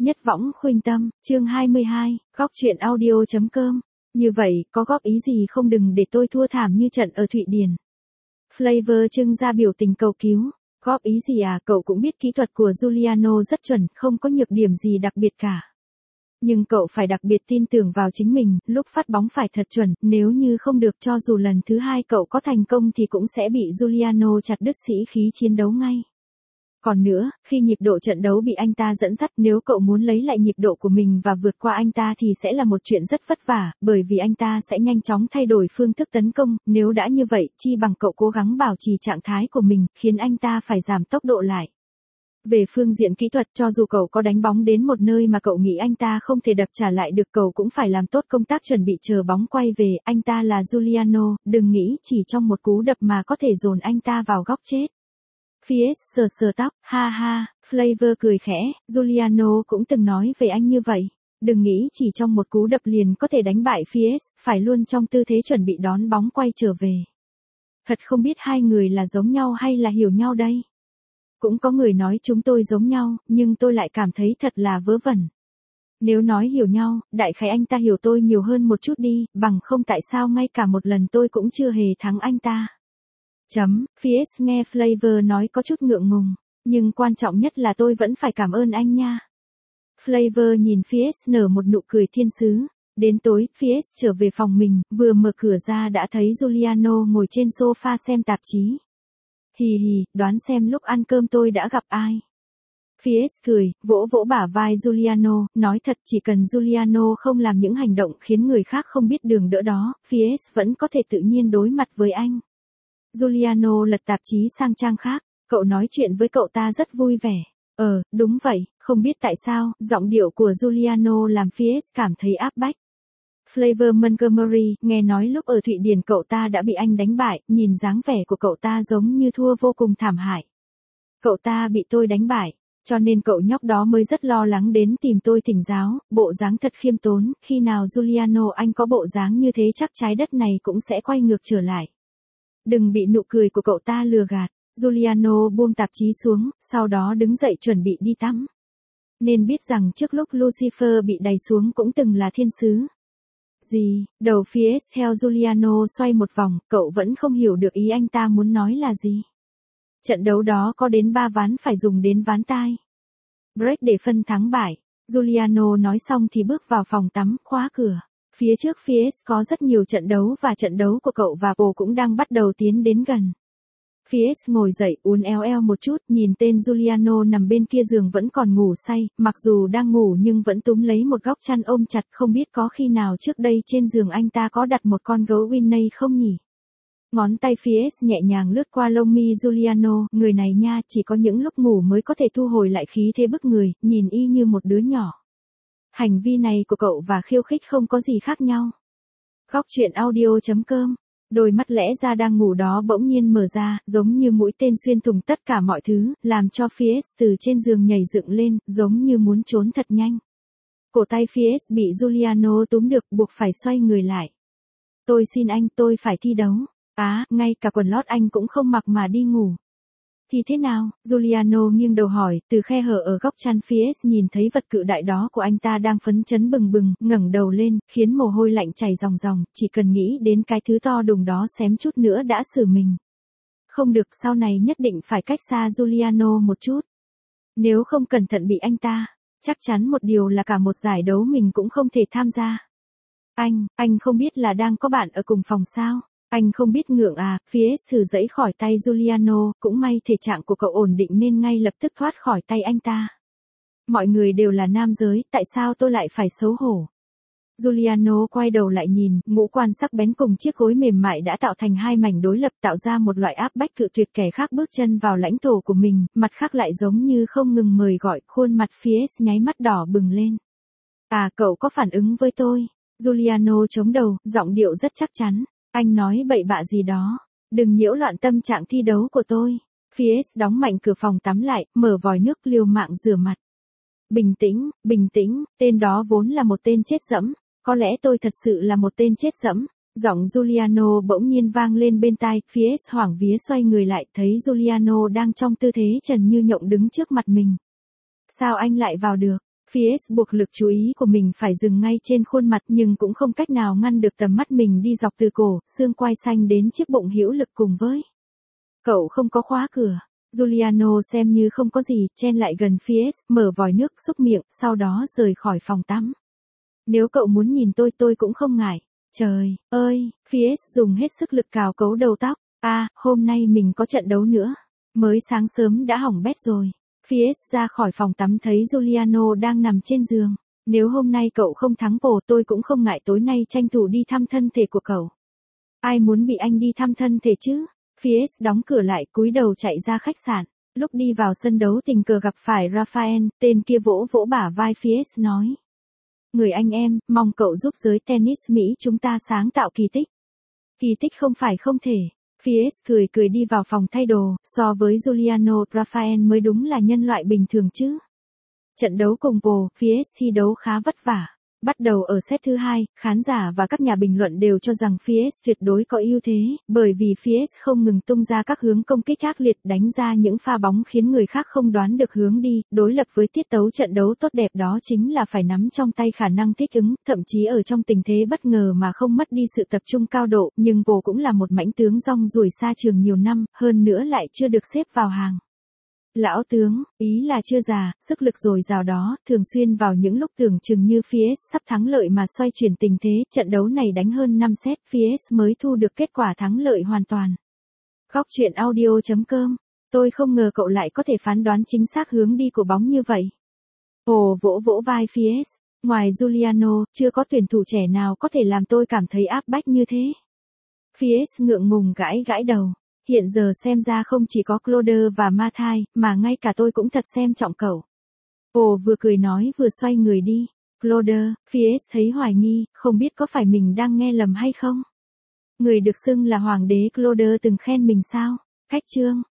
Nhất võng khuynh tâm, chương 22, góc truyện audio.com. Như vậy, có góp ý gì không, đừng để tôi thua thảm như trận ở Thụy Điển. Flavor trưng ra biểu tình cầu cứu. Góp ý gì à, cậu cũng biết kỹ thuật của Giuliano rất chuẩn, không có nhược điểm gì đặc biệt cả. Nhưng cậu phải đặc biệt tin tưởng vào chính mình, lúc phát bóng phải thật chuẩn, nếu như không được cho dù lần thứ hai cậu có thành công thì cũng sẽ bị Giuliano chặt đứt sĩ khí chiến đấu ngay. Còn nữa, khi nhịp độ trận đấu bị anh ta dẫn dắt, nếu cậu muốn lấy lại nhịp độ của mình và vượt qua anh ta thì sẽ là một chuyện rất vất vả, bởi vì anh ta sẽ nhanh chóng thay đổi phương thức tấn công, nếu đã như vậy, chi bằng cậu cố gắng bảo trì trạng thái của mình, khiến anh ta phải giảm tốc độ lại. Về phương diện kỹ thuật, cho dù cậu có đánh bóng đến một nơi mà cậu nghĩ anh ta không thể đập trả lại được, cậu cũng phải làm tốt công tác chuẩn bị chờ bóng quay về, anh ta là Giuliano, đừng nghĩ chỉ trong một cú đập mà có thể dồn anh ta vào góc chết. Fies sờ tóc, ha ha, Flavor cười khẽ, Giuliano cũng từng nói về anh như vậy. Đừng nghĩ chỉ trong một cú đập liền có thể đánh bại Fies, phải luôn trong tư thế chuẩn bị đón bóng quay trở về. Thật không biết hai người là giống nhau hay là hiểu nhau đây. Cũng có người nói chúng tôi giống nhau, nhưng tôi lại cảm thấy thật là vớ vẩn. Nếu nói hiểu nhau, đại khái anh ta hiểu tôi nhiều hơn một chút đi, bằng không tại sao ngay cả một lần tôi cũng chưa hề thắng anh ta. Fies nghe Flavor nói có chút ngượng ngùng, nhưng quan trọng nhất là tôi vẫn phải cảm ơn anh nha. Flavor nhìn Fies nở một nụ cười thiên sứ. Đến tối, Fies trở về phòng mình, vừa mở cửa ra đã thấy Giuliano ngồi trên sofa xem tạp chí. Hì hì, đoán xem lúc ăn cơm tôi đã gặp ai. Fies cười, vỗ vỗ bả vai Giuliano, nói thật chỉ cần Giuliano không làm những hành động khiến người khác không biết đường đỡ đó, Fies vẫn có thể tự nhiên đối mặt với anh. Giuliano lật tạp chí sang trang khác, cậu nói chuyện với cậu ta rất vui vẻ. Đúng vậy, không biết tại sao, giọng điệu của Giuliano làm Fies cảm thấy áp bách. Flavor Montgomery, nghe nói lúc ở Thụy Điển cậu ta đã bị anh đánh bại, nhìn dáng vẻ của cậu ta giống như thua vô cùng thảm hại. Cậu ta bị tôi đánh bại, cho nên cậu nhóc đó mới rất lo lắng đến tìm tôi thỉnh giáo, bộ dáng thật khiêm tốn, khi nào Giuliano anh có bộ dáng như thế chắc trái đất này cũng sẽ quay ngược trở lại. Đừng bị nụ cười của cậu ta lừa gạt. Giuliano buông tạp chí xuống, sau đó đứng dậy chuẩn bị đi tắm. Nên biết rằng trước lúc Lucifer bị đày xuống cũng từng là thiên sứ. Gì, đầu Fies theo Giuliano xoay một vòng, cậu vẫn không hiểu được ý anh ta muốn nói là gì. Trận đấu đó có đến 3 ván phải dùng đến ván tai. Break để phân thắng bại. Giuliano nói xong thì bước vào phòng tắm, khóa cửa. Phía trước Fies có rất nhiều trận đấu và trận đấu của cậu và Paul cũng đang bắt đầu tiến đến gần. Fies ngồi dậy uốn éo eo một chút, nhìn tên Giuliano nằm bên kia giường vẫn còn ngủ say, mặc dù đang ngủ nhưng vẫn túm lấy một góc chăn ôm chặt, không biết có khi nào trước đây trên giường anh ta có đặt một con gấu Winnie không nhỉ? Ngón tay Fies nhẹ nhàng lướt qua lông mi Giuliano, người này nha, chỉ có những lúc ngủ mới có thể thu hồi lại khí thế bức người, nhìn y như một đứa nhỏ. Hành vi này của cậu và khiêu khích không có gì khác nhau. Góc truyện audio.com. Đôi mắt lẽ ra đang ngủ đó bỗng nhiên mở ra, giống như mũi tên xuyên thủng tất cả mọi thứ, làm cho Fies từ trên giường nhảy dựng lên, giống như muốn trốn thật nhanh. Cổ tay Fies bị Giuliano túm được, buộc phải xoay người lại. Tôi xin anh, tôi phải thi đấu. Ngay cả quần lót anh cũng không mặc mà đi ngủ. Thì thế nào? Giuliano nghiêng đầu hỏi, từ khe hở ở góc chăn Fies nhìn thấy vật cự đại đó của anh ta đang phấn chấn bừng bừng, ngẩng đầu lên, khiến mồ hôi lạnh chảy ròng ròng, chỉ cần nghĩ đến cái thứ to đùng đó xém chút nữa đã xử mình. Không được, sau này nhất định phải cách xa Giuliano một chút. Nếu không cẩn thận bị anh ta, chắc chắn một điều là cả một giải đấu mình cũng không thể tham gia. Anh không biết là đang có bạn ở cùng phòng sao? Anh không biết ngượng à? Fies thử giãy khỏi tay Giuliano, cũng may thể trạng của cậu ổn định nên ngay lập tức thoát khỏi tay anh ta. Mọi người đều là nam giới, tại sao tôi lại phải xấu hổ? Giuliano quay đầu lại nhìn, ngũ quan sắc bén cùng chiếc gối mềm mại đã tạo thành hai mảnh đối lập, tạo ra một loại áp bách cự tuyệt kẻ khác bước chân vào lãnh thổ của mình, mặt khác lại giống như không ngừng mời gọi, khuôn mặt Fies nháy mắt đỏ bừng lên. Cậu có phản ứng với tôi? Giuliano chống đầu, giọng điệu rất chắc chắn. Anh nói bậy bạ gì đó, đừng nhiễu loạn tâm trạng thi đấu của tôi. Fies đóng mạnh cửa phòng tắm lại, mở vòi nước liều mạng rửa mặt. Bình tĩnh, tên đó vốn là một tên chết dẫm, có lẽ tôi thật sự là một tên chết dẫm. Giọng Giuliano bỗng nhiên vang lên bên tai, Fies hoảng vía xoay người lại, thấy Giuliano đang trong tư thế trần như nhộng đứng trước mặt mình. Sao anh lại vào được? Fies buộc lực chú ý của mình phải dừng ngay trên khuôn mặt nhưng cũng không cách nào ngăn được tầm mắt mình đi dọc từ cổ, xương quai xanh đến chiếc bụng hữu lực cùng với. Cậu không có khóa cửa. Giuliano xem như không có gì, chen lại gần Fies, mở vòi nước xúc miệng, sau đó rời khỏi phòng tắm. Nếu cậu muốn nhìn tôi cũng không ngại. Trời ơi, Fies dùng hết sức lực cào cấu đầu tóc. Hôm nay mình có trận đấu nữa. Mới sáng sớm đã hỏng bét rồi. Fies ra khỏi phòng tắm thấy Giuliano đang nằm trên giường. Nếu hôm nay cậu không thắng tôi cũng không ngại tối nay tranh thủ đi thăm thân thể của cậu. Ai muốn bị anh đi thăm thân thể chứ? Fies đóng cửa lại cúi đầu chạy ra khách sạn. Lúc đi vào sân đấu tình cờ gặp phải Rafael, tên kia vỗ vỗ bả vai Fies nói. Người anh em, mong cậu giúp giới tennis Mỹ chúng ta sáng tạo kỳ tích. Kỳ tích không phải không thể. Fies cười đi vào phòng thay đồ, so với Giuliano, Rafael mới đúng là nhân loại bình thường chứ. Trận đấu cùng Fies thi đấu khá vất vả. Bắt đầu ở set thứ 2, khán giả và các nhà bình luận đều cho rằng Fies tuyệt đối có ưu thế, bởi vì Fies không ngừng tung ra các hướng công kích ác liệt, đánh ra những pha bóng khiến người khác không đoán được hướng đi, đối lập với tiết tấu trận đấu tốt đẹp đó chính là phải nắm trong tay khả năng thích ứng, thậm chí ở trong tình thế bất ngờ mà không mất đi sự tập trung cao độ, nhưng cũng là một mãnh tướng rong ruổi xa trường nhiều năm, hơn nữa lại chưa được xếp vào hàng. Lão tướng, ý là chưa già, sức lực dồi dào đó, thường xuyên vào những lúc tưởng chừng như Fies sắp thắng lợi mà xoay chuyển tình thế, trận đấu này đánh hơn 5 set, Fies mới thu được kết quả thắng lợi hoàn toàn. Góc truyện audio.com, tôi không ngờ cậu lại có thể phán đoán chính xác hướng đi của bóng như vậy. Vỗ vỗ vai Fies, ngoài Giuliano, chưa có tuyển thủ trẻ nào có thể làm tôi cảm thấy áp bách như thế. Fies ngượng ngùng gãi đầu. Hiện giờ xem ra không chỉ có Claude và Mathai, mà ngay cả tôi cũng thật xem trọng cậu. Vừa cười nói vừa xoay người đi. Claude, Fies thấy hoài nghi, không biết có phải mình đang nghe lầm hay không? Người được xưng là hoàng đế Claude từng khen mình sao? Cách chương.